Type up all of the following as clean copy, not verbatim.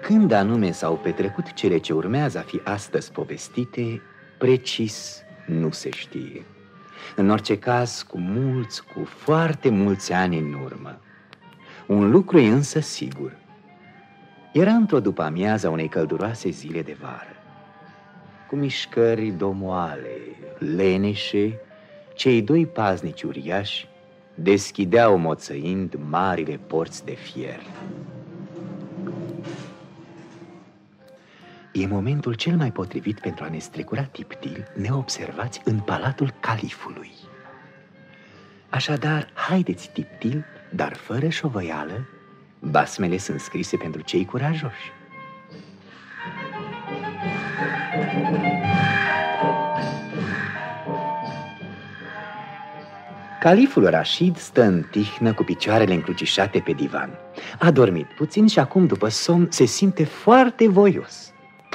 Când anume s-au petrecut cele ce urmează a fi astăzi povestite, precis nu se știe. În orice caz, cu foarte mulți ani în urmă. Un lucru e însă sigur. Era într-o după-amiază unei călduroase zile de vară. Cu mișcări domoale, leneșe, cei doi paznici uriași deschideau moțăind marile porți de fier. E momentul cel mai potrivit pentru a ne strecura tiptil neobservați în palatul califului. Așadar, haideți tiptil, dar fără șovăială. Basmele sunt scrise pentru cei curajoși. Califul Rashid stă în tihnă cu picioarele încrucișate pe divan. A dormit puțin și acum, după somn, se simte foarte voios.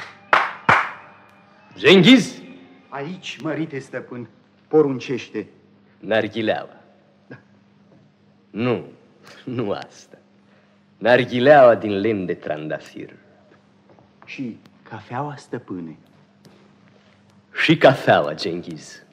Cengiz! Aici, mărite stăpân, poruncește. Narghileaua. Da. Nu asta. Narghileaua din lemn de trandafir. Și cafeaua, stăpâne. Și cafeaua, Cengiz.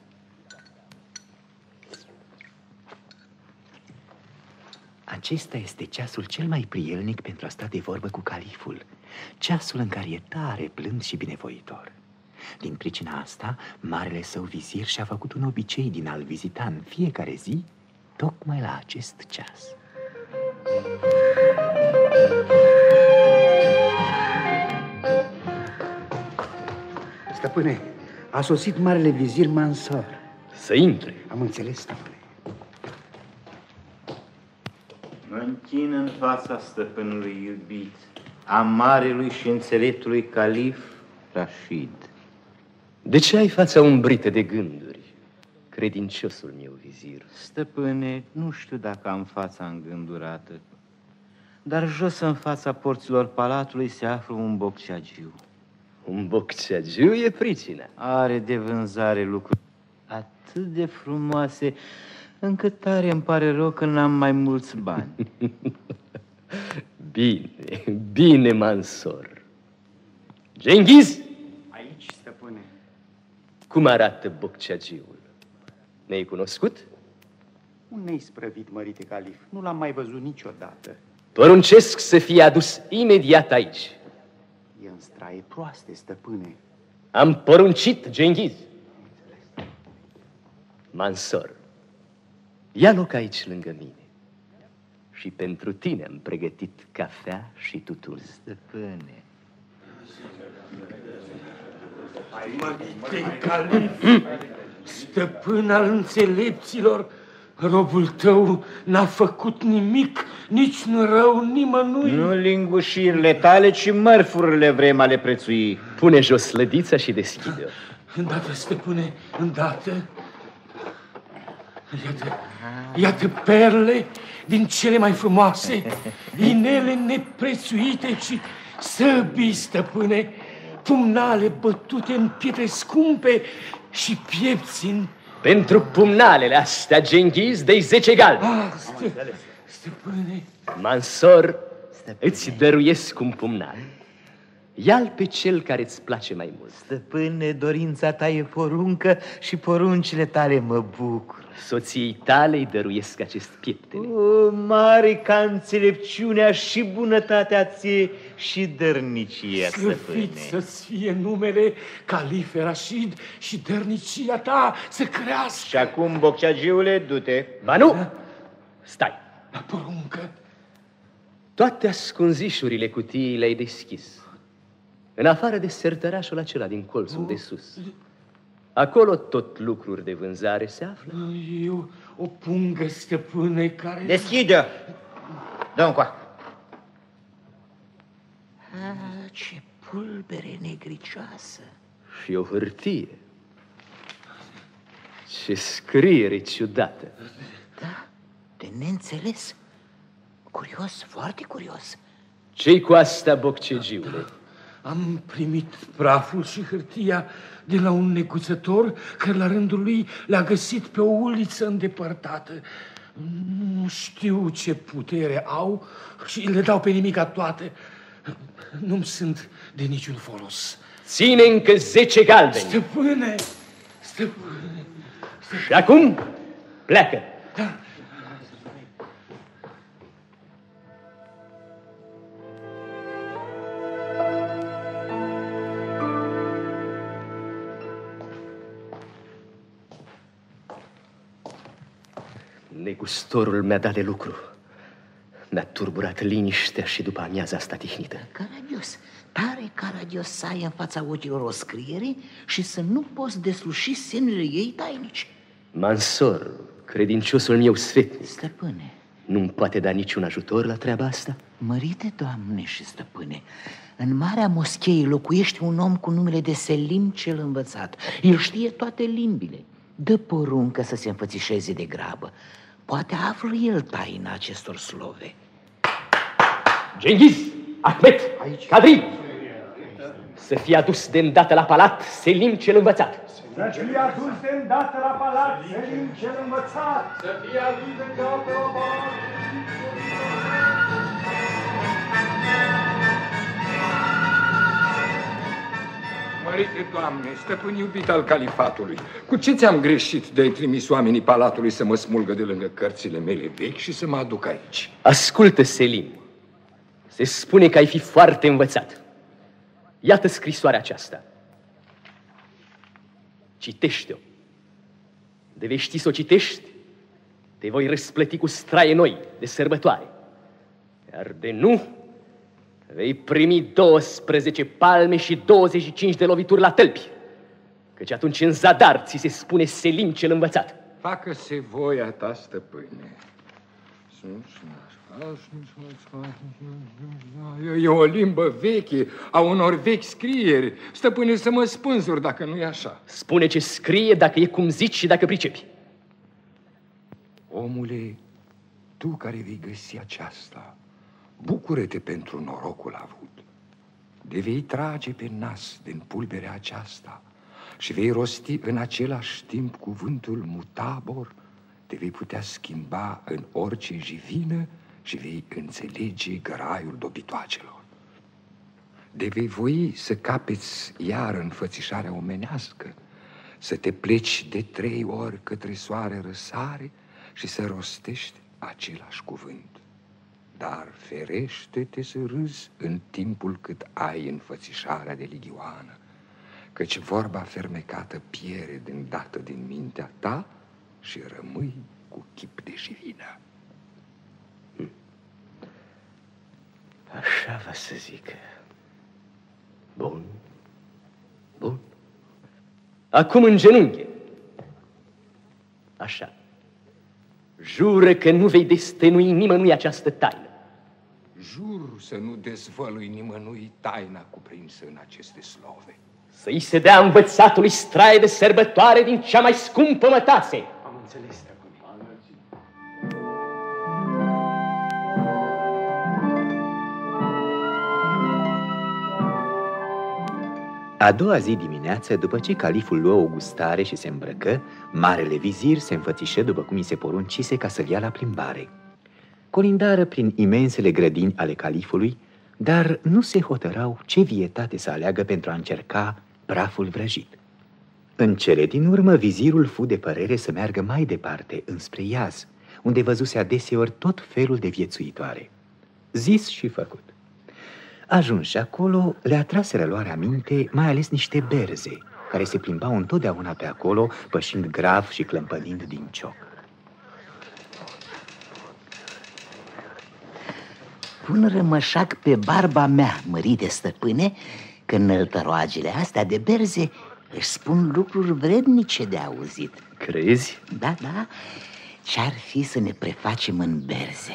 Acesta este ceasul cel mai prielnic pentru a sta de vorbă cu califul. Ceasul în care e tare blând și binevoitor. Din pricina asta, marele său vizir și-a făcut un obicei din a-l vizita în fiecare zi, tocmai la acest ceas. Stăpâne, a sosit marele vizir Mansor. Să intre. Am înțeles, stăpâne. Mă închin în fața stăpânului iubit, a marelui și înțeleptului calif Rashid. De ce ai fața umbrită de gânduri, credinciosul meu vizir? Stăpâne, nu știu dacă am fața îngândurată, dar jos în fața porților palatului se află un bocceagiu. Un bocceagiu e pricina. Are de vânzare lucruri atât de frumoase, încât tare îmi pare rău că n-am mai mulți bani. Bine, Mansor. Cengiz! Aici, stăpâne. Cum arată bocceagiul? Ne-ai cunoscut? Un neisprăvit, mărite calif. Nu l-am mai văzut niciodată. Poruncesc să fie adus imediat aici. E în straie proaste, stăpâne. Am poruncit, Cengiz. Mansor, ia loc aici lângă mine. Și pentru tine am pregătit cafea și tutun. Stăpâne. Mărite calif, stăpân al înțelepților, robul tău n-a făcut nimic, nici nu rău nimănui. Nu lingușirile tale, ci mărfurile vrem a le prețui. Pune jos lădița și deschide-o. Îndată, stăpâne, îndată. Iată perle din cele mai frumoase, inele neprețuite și săbii, stăpâne, pumnale bătute în pietre scumpe și piepți în... Pentru pumnalele astea, Cengiz, dă-i 10 galbeni. Stăpâne... Mansor, îți dăruiesc un pumnal. Ia-l pe cel care îți place mai mult. Stăpâne, dorința ta e poruncă și poruncile tale mă bucur. Soției tale îi dăruiesc acest pieptene. O, mare ca înțelepciunea și bunătatea ție și dărnicia, stăpâne. Slăvit să-ți fie numele Calif Rashid și dărnicia ta să crească. Și acum, bocceagiule, du-te. Ba nu! Stai! La poruncă. Toate ascunzișurile cutiei le-ai deschis, în afară de sertărașul acela din colțul de sus. Acolo tot lucruri de vânzare se află. Eu o pungă, stăpâne, care... Deschide-o! Dă-o încoa. Ce pulbere negricioasă. Și o hârtie. Ce scriere ciudată. Da, de neînțeles. Curios, foarte curios. Ce-i cu asta, boccegiule? Am primit praful și hârtia de la un neguțător care la rândul lui le-a găsit pe o uliță îndepărtată. Nu știu ce putere au și le dau pe nimica toate. Nu-mi sunt de niciun folos. Ține încă 10 galbeni. Stăpâne! Și acum pleacă. Da. Negustorul mi-a dat de lucru. Mi-a turburat liniștea și după amiaza asta tihnită. Caragios, tare caragios să ai în fața ochilor o scriere și să nu poți desluși semnele ei tainice. Mansor, credinciosul meu sfetnic, Stăpâne, nu-mi poate da niciun ajutor la treaba asta? mărite Doamne și stăpâne, în Marea Moschei locuiește un om cu numele de Selim cel Învățat. El știe toate limbile. Dă poruncă să se înfățișeze de grabă. Poate află el taina acestor slove. Genghiz, Ahmet, Cadri, să fie adus de îndată la palat Selim cel Învățat. Să fie adus de îndată la palat Selim cel Învățat. Să fie adus de îndată la palat. Mărite Doamne, stăpân iubit al califatului, cu ce ți-am greșit de-ai trimis oamenii palatului să mă smulgă de lângă cărțile mele vechi și să mă aduc aici? Ascultă, Selim, se spune că ai fi foarte învățat. Iată scrisoarea aceasta. Citește-o. De vei ști să o citești, te voi răsplăti cu straie noi de sărbătoare. Iar de nu, vei primi 12 palme și 25 de lovituri la tălpi, căci atunci în zadar ți se spune Selim cel Învățat. Facă-se voia ta, stăpâne. E o limbă veche, a unor vechi scrieri. Stăpâne, să mă spânzuri dacă nu e așa. Spune ce scrie, dacă e cum zici și dacă pricepi. Omule, tu care vei găsi aceasta, bucură-te pentru norocul avut. De vei trage pe nas din pulberea aceasta și vei rosti în același timp cuvântul mutabor, te vei putea schimba în orice jivină și vei înțelege graiul dobitoacelor. De vei voi să capeți iar înfățișarea omenească, să te pleci de 3 ori către soare răsare și să rostești același cuvânt. Dar ferește-te să râzi în timpul cât ai înfățișarea de ligioană, căci vorba fermecată piere din dată din mintea ta și rămâi cu chip de jivină. Așa va să zic. Bun. Bun. Acum în genunchi. Așa. Jură că nu vei destănui nimănui această taină. Jur să nu dezvălui nimănui taina cuprinsă în aceste slove. Să-i se dea învățatului straie de sărbătoare din cea mai scumpă mătase. Am înțeles, stăpâne. A doua zi dimineață, după ce califul luă o gustare și se îmbrăcă, marele vizir se înfățișă după cum i se poruncise ca să-l ia la plimbare. Colindară prin imensele grădini ale califului, dar nu se hotărau ce vietate să aleagă pentru a încerca praful vrăjit. În cele din urmă, vizirul fu de părere să meargă mai departe, înspre Iaz, unde văzuse adeseori tot felul de viețuitoare. Zis și făcut. Ajunși acolo, le atraseră luarea minte mai ales niște berze, care se plimbau întotdeauna pe acolo, pășind grav și clămpănind din cioc. Pun rămășac pe barba mea, mărite stăpâne, că înăltăroagele astea de berze își spun lucruri vrednice de auzit. Crezi? Da, da. Ce-ar fi să ne prefacem în berze?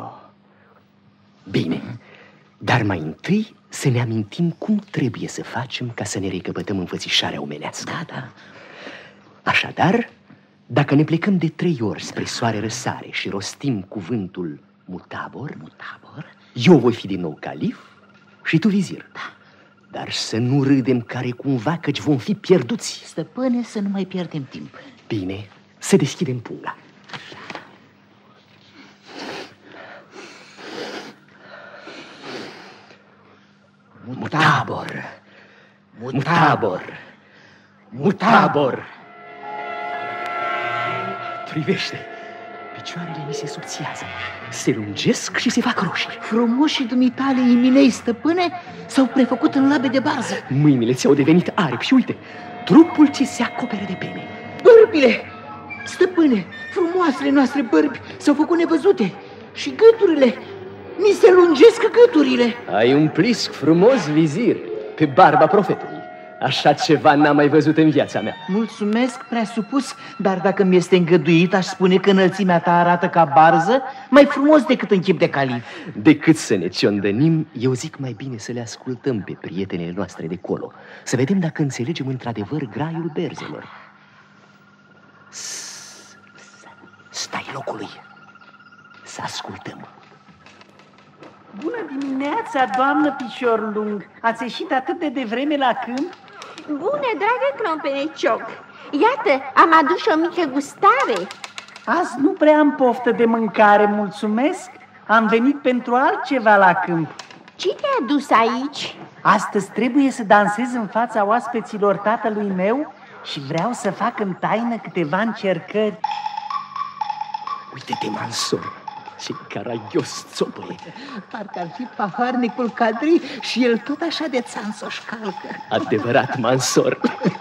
Bine, dar mai întâi să ne amintim cum trebuie să facem ca să ne recăpătăm înfățișarea omenească. Da, da. Așadar, dacă ne plecăm de 3 ori spre soare răsare și rostim cuvântul mutabor, eu voi fi din nou calif și tu vizir. Da. Dar să nu râdem care cumva, căci vom fi pierduți. Stăpâne, să nu mai pierdem timp. Bine, să deschidem punga. Mutabor! Mutabor! Mutabor! Privește! Picioarele mi se subțiază, se lungesc și se fac roșii. Frumoșii dumitale iminei, stăpâne, s-au prefăcut în labe de barză. Mâinile ți-au devenit aripi și uite, trupul ți se acopere de pene. Bărbile! Stăpâne, frumoasele noastre bărbi s-au făcut nevăzute. Și gâturile, mi se lungesc gâturile. Ai un plisc frumos, vizir, pe barba profetului. Așa ceva n-am mai văzut în viața mea. Mulțumesc, prea supus, dar dacă mi-este îngăduit, aș spune că înălțimea ta arată ca barză, mai frumos decât în chip de calif. Decât să ne ciondănim, eu zic mai bine să le ascultăm pe prietenele noastre de colo, să vedem dacă înțelegem într-adevăr graiul berzelor. Stai locului, să ascultăm. Bună dimineața, doamnă Picior Lung! Ați ieșit atât de devreme la câmp? Bună, dragă Clompenecioc! Iată, am adus o mică gustare. Azi nu prea am poftă de mâncare, mulțumesc. Am venit pentru altceva la câmp. Ce te-a dus aici? Astăzi trebuie să dansez în fața oaspeților tatălui meu și vreau să fac în taină câteva încercări. Uite-te, Mansor, ce caragios țopăie. Parcă ar fi paharnicul Cadri și el tot așa de țanțoș calcă. Adevărat, Mansor.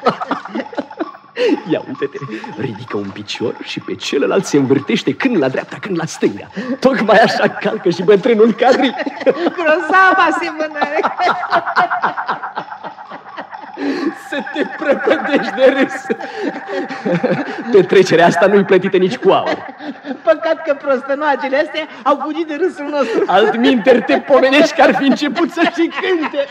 Ia uite-te, ridică un picior și pe celălalt se învârtește când la dreapta, când la stânga. Tocmai așa calcă și bătrânul Cadri. Grozavă asemănare. Să te prăpădești de râs. Petrecerea asta nu-i plătită nici cu aur. Păcat că prostănoagele astea au fugit de râsul nostru. Altminteri te pomenești că ar fi început să și cânte.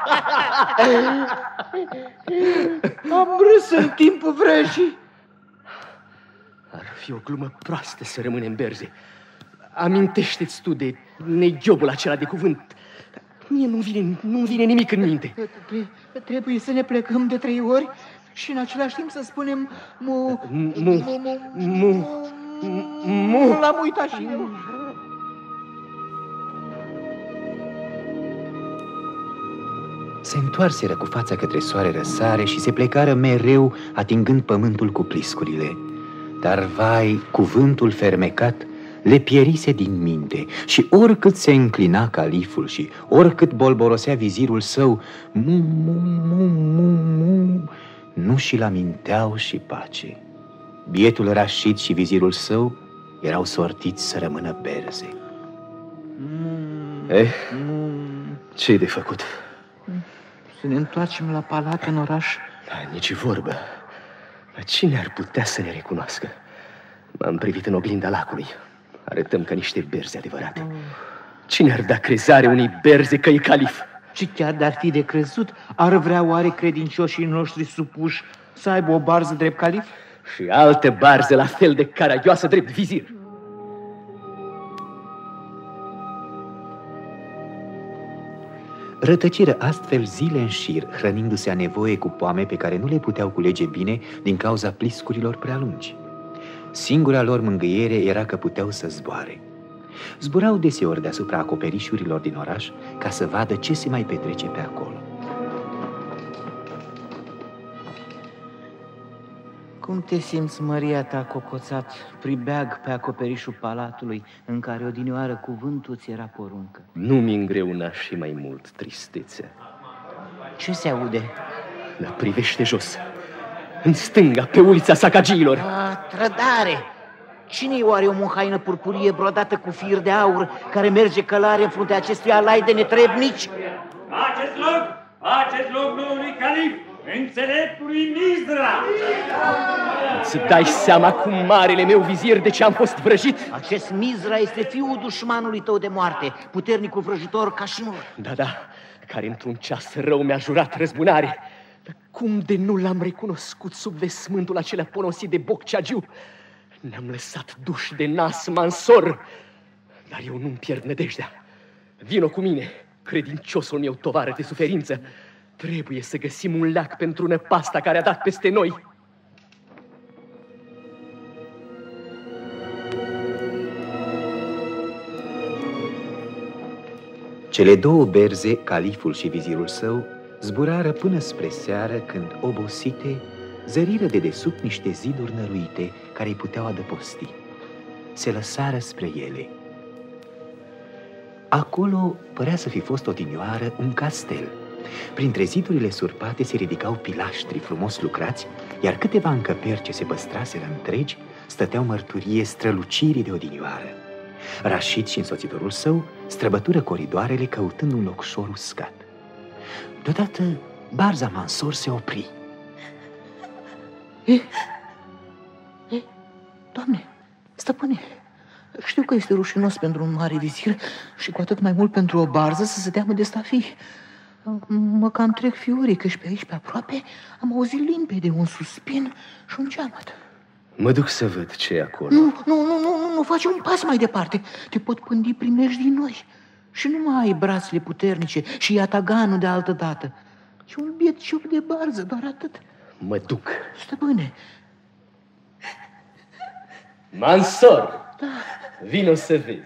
Am râs în timpul vrăjii. Ar fi o glumă proastă să rămânem în berze. Amintește-ți tu de neghiobul acela de cuvânt. Mie nu-mi vine nimic în minte. Trebuie să ne plecăm de 3 ori și în același timp să spunem l-am uitat și eu. Se întoarseră cu fața către soare răsare și se plecară mereu atingând pământul cu pliscurile. Dar, vai, cuvântul fermecat le pierise din minte și oricât se înclina califul și oricât bolborosea vizirul său, nu și-l aminteau și pace. Bietul Rașid și vizirul său erau sortiți să rămână berze. Ce-i de făcut? Să ne întoarcem la palat în oraș? Nici vorbă. Cine ar putea să ne recunoască? M-am privit în oglinda lacului. Arătăm ca niște berze adevărate. Cine ar da crezare unei berze că e calif? Și chiar de-ar fi de crezut, ar vrea oare credincioșii noștri supuși să aibă o barză drept calif? Și altă barză la fel de caragioasă drept vizir. Rătăciră astfel zile în șir, hrănindu-se a nevoie cu poame pe care nu le puteau culege bine din cauza pliscurilor prea lungi. Singura lor mângâiere era că puteau să zboare. Zburau deseori deasupra acoperișurilor din oraș ca să vadă ce se mai petrece pe acolo. Cum te simți, măria ta, cocoțat, pribeag pe acoperișul palatului, în care odinioară cuvântul ți era poruncă? Nu-mi îngreuna și mai mult tristețea. Ce se aude? Dar privește jos, în stânga, pe ulița Sacagiilor. Trădare! Cine-i oare o haină purpurie brodată cu fir de aur, care merge călare în fruntea acestui alai de netrebnici? Acest loc noului calif, înțeleptului Mizra! Îți dai seama cu marele meu vizir de ce am fost vrăjit? Acest Mizra este fiul dușmanului tău de moarte, puternicul vrăjitor Cașnur. Da, care într-un ceas rău mi-a jurat răzbunare. Dar cum de nu l-am recunoscut sub vesmântul acela ponosit de Bocceagiu? Ne-am lăsat duși de nas, Mansor, dar eu nu-mi pierd nădejdea. Vino cu mine, credinciosul meu tovară de suferință. Trebuie să găsim un leac pentru năpasta care a dat peste noi. Cele două berze, califul și vizirul său, zburară până spre seară, când, obosite, zăriră de desubt niște ziduri năruite care îi puteau adăposti. Se lăsară spre ele. Acolo părea să fi fost odinioară un castel. Printre zidurile surpate se ridicau pilaștri frumos lucrați, iar câteva încăperi ce se păstraseră întregi stăteau mărturie strălucirii de odinioară. Rashid și însoțitorul său străbătură coridoarele căutând un locșor uscat. Deodată Barza Mansor se opri. Doamne, stăpâne, știu că este rușinos pentru un mare vizir și cu atât mai mult pentru o barză să se teamă de stafii. Mă cam trec fiorii, că și pe aici, pe aproape, am auzit limpede un suspin și un geamăt. Mă duc să văd ce e acolo. Nu, faci un pas mai departe. Te pot pândi primești din noi. Și nu mai ai brațele puternice și iataganul de altă dată, ci un biet ciup de barză, doar atât. Mă duc. Stăpâne. Mansor, da. Vino să vezi.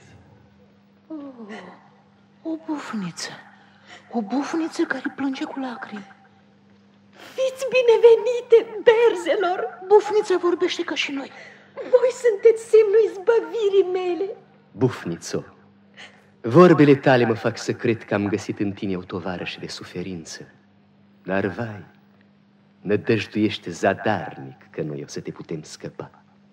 O bufniță. O bufniță care plânge cu lacrimi. Fiți binevenite, berzelor! Bufnița vorbește ca și noi. Voi sunteți semnul izbăvirii mele. Bufnițo, vorbele tale mă fac să cred că am găsit în tine o tovarășă de suferință. Dar, vai, nădăjduiește zadarnic că noi o să te putem scăpa.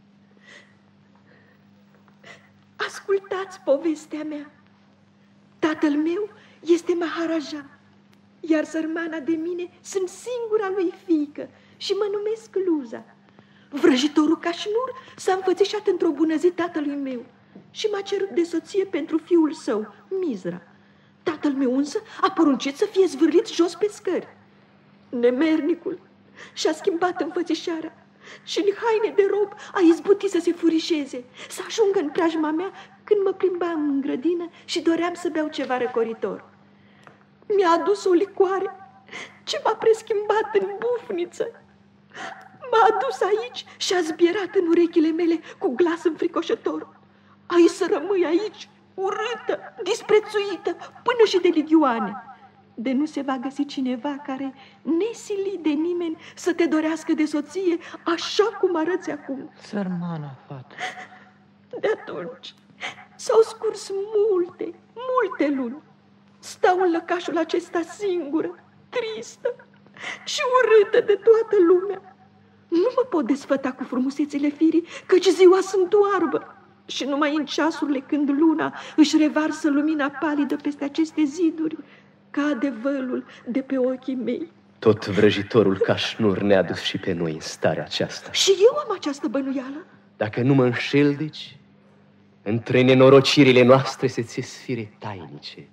Ascultați povestea mea. Tatăl meu este Maharaja, iar sărmana de mine sunt singura lui fiică și mă numesc Luza. Vrăjitorul Cașnur s-a înfățișat într-o bună zi tatălui meu și m-a cerut de soție pentru fiul său, Mizra. Tatăl meu însă a poruncit să fie zvârlit jos pe scări. Nemernicul și-a schimbat înfățișarea și în haine de rob a izbutit să se furișeze, să ajungă în preajma mea când mă plimbam în grădină și doream să beau ceva răcoritor. Mi-a adus o licoare ce m-a preschimbat în bufniță. M-a adus aici și a zbierat în urechile mele cu glas înfricoșător. Ai să rămâi aici, urâtă, disprețuită, până și de ligioane, de nu se va găsi cineva care, nesilit de nimeni, să te dorească de soție așa cum arăți acum. Sărmana fată. De atunci s-au scurs multe luni. Stau în lăcașul acesta singură, tristă și urâtă de toată lumea. Nu mă pot desfăta cu frumusețile firii, căci ziua sunt oarbă și numai în ceasurile când luna își revarsă lumina palidă peste aceste ziduri, cade vălul de pe ochii mei. Tot vrăjitorul Cașnur ne-a dus și pe noi în starea aceasta. Și eu am această bănuială? Dacă nu mă înșel, deci, între nenorocirile noastre se țes fire tainice.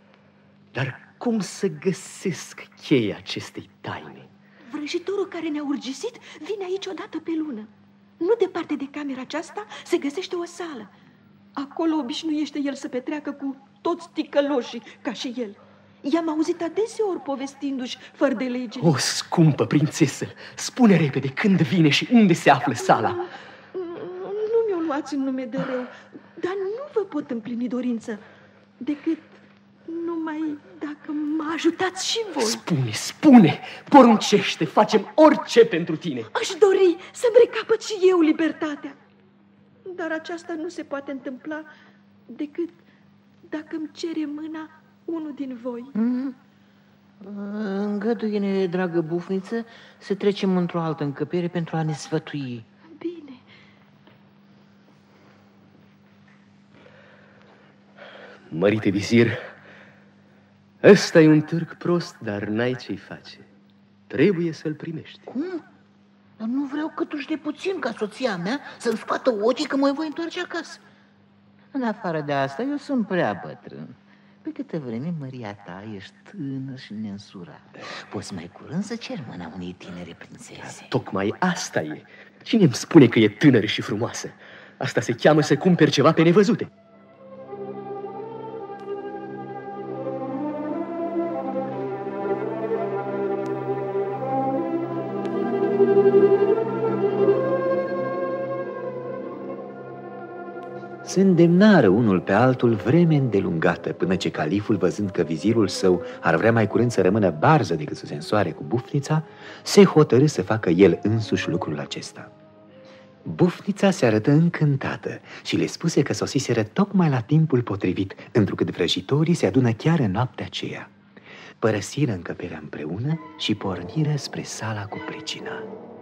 Dar cum să găsesc cheia acestei taine? Vrăjitorul care ne-a urgisit vine aici odată pe lună. Nu departe de camera aceasta se găsește o sală. Acolo obișnuiește el să petreacă cu toți ticăloșii ca și el. I-am auzit adeseori povestindu-și fără de lege. O, scumpă prințesă, spune repede când vine și unde se află sala. Nu mi-o luați în nume de rău, dar nu vă pot împlini dorință decât numai dacă mă ajutați și voi. Spune, poruncește, facem orice pentru tine. Aș dori să-mi recapăt și eu libertatea, dar aceasta nu se poate întâmpla decât dacă îmi cere mâna unul din voi. Îngăduie-ne, dragă bufniță, să trecem într-o altă încăpere pentru a ne sfătui. Bine. Mărite vizir, ăsta e un târg prost, dar n-ai ce-i face. Trebuie să-l primești. Cum? Dar nu vreau câtuși de puțin ca soția mea să-mi scoată ochii că mă voi întoarce acasă. În afară de asta, eu sunt prea bătrân. Pe câtă vreme, măria ta, ești tânăr și neînsurată. Poți mai curând să cer mâna unei tinere prințese. Tocmai asta e. Cine îmi spune că e tânără și frumoasă? Asta se cheamă să cumperi ceva pe nevăzute. se îndemnară unul pe altul vreme îndelungată, până ce califul, văzând că vizirul său ar vrea mai curând să rămână barză decât să se însoare cu Bufnița, se hotărâ să facă el însuși lucrul acesta. Bufnița se arătă încântată și le spuse că sosiseră tocmai la timpul potrivit, întrucât vrăjitorii se adună chiar în noaptea aceea. Părăsiră încăperea împreună și porniră spre sala cu pricina.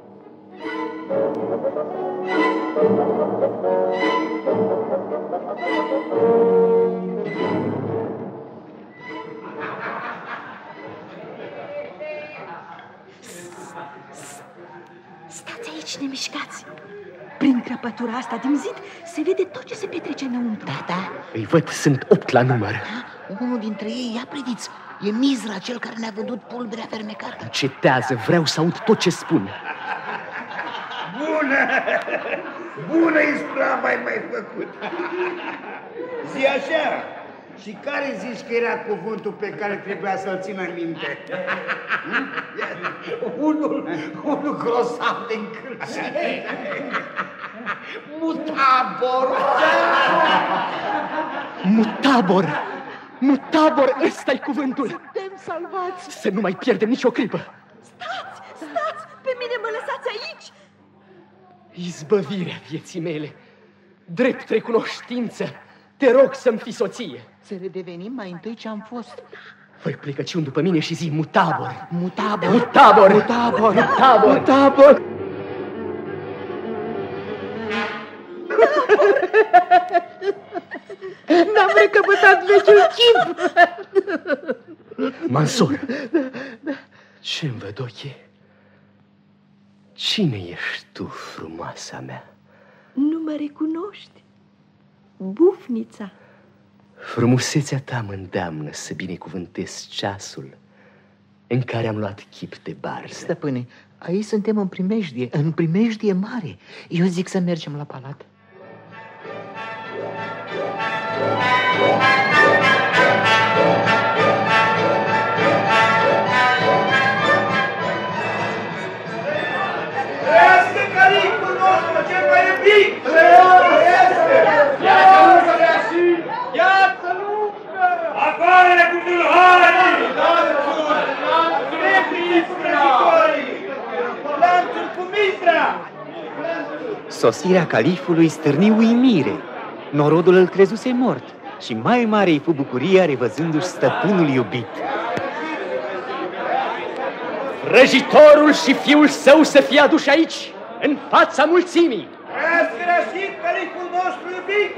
Stați aici, nemișcați. Prin crăpătura asta din zid se vede tot ce se petrece înăuntru. Da. Îi văd, sunt 8 la număr. Da? Unul dintre ei, ia priviți, e Mizra, cel care ne-a vândut pulberea fermecată. Încetează, vreau să aud tot ce spun. Bună ispravă ai mai făcut. Zi așa. Și care zici că era cuvântul pe care trebuia să-l țină minte? Unul grosav de încălcire. Mutabor. Mutabor, ăsta-i cuvântul. Suntem salvați. Să nu mai pierdem nicio clipă. Stați, pe mine mă lăsați aici. Izbăvirea vieții mele, drept recunoștință, te rog să-mi fii soție. Să redevenim mai întâi ce am fost. Fă plecăciuni după mine și zi Mutabor. N-am recăpătat vechiul chip. Mansor, ce-mi văd ochii? Cine ești tu, frumoasa mea? Nu mă recunoști? Bufnița. Frumusețea ta mă îndeamnă să binecuvântez ceasul în care am luat chip de barză. Stăpâne, aici suntem în primejdie mare. Eu zic să mergem la palat. Trăiască califul nostru, cel mai iubit! Ia-ți luptă! Afară cu tâlharii! Lanțul cu Mizra! Sosirea califului stârni uimire. Norodul îl crezuse mort și mai mare îi fu bucuria revăzându-și stăpânul iubit. Vrăjitorul și fiul său să fie aduși aici, în fața mulțimii. Trăiască Rashid, califul nostru iubit!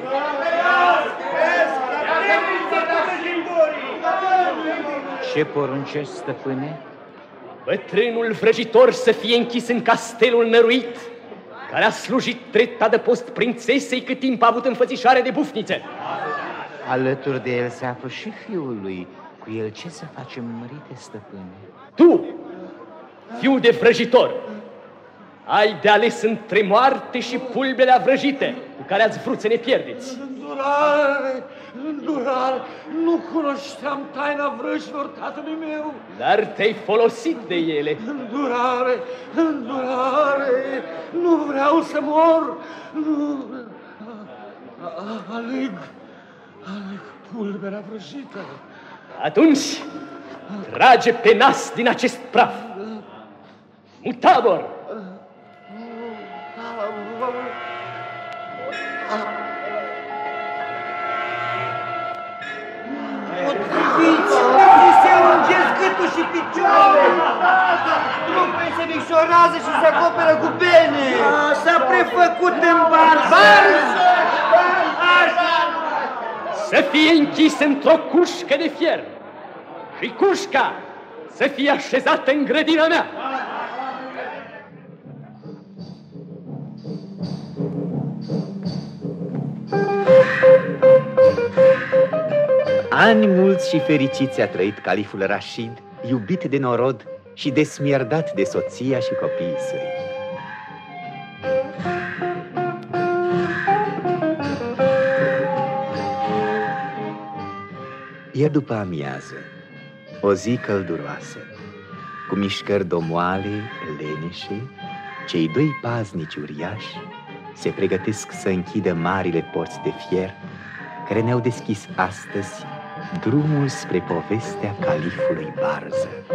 Ce poruncești, stăpâne? Bătrânul vrăjitor să fie închis în castelul năruit, care a slujit drept adăpost prințesei cât timp a avut înfățișare de bufniță. Alături de el se află și fiul lui. Cu el ce să facem, mărite stăpâne? Tu, fiu de vrăjitor, ai de ales între moarte și pulberea vrăjite cu care ați vrut să ne pierdeți. Îndurare, nu cunoșteam taina vrăjilor tatălui meu. Dar te-ai folosit de ele. Îndurare, nu vreau să mor. Nu. Aleg pulberea vrăjită. Atunci, trage pe nas din acest praf. Mutabor! Potriviți! Se ungesc gâtul și picioarele! Trupele se micșorează și se acoperă cu pene! S-a prefăcut în barză! Să fie închis într-o cușcă de fier și cușca să fie așezată în grădina mea. Ani mulți și fericiți a trăit califul Rashid, iubit de norod și desmierdat de soția și copiii săi. E după amiază, o zi călduroasă, cu mișcări domoale, leneșe, cei doi paznici uriași se pregătesc să închidă marile porți de fier care ne-au deschis astăzi drumul spre povestea califului Barză.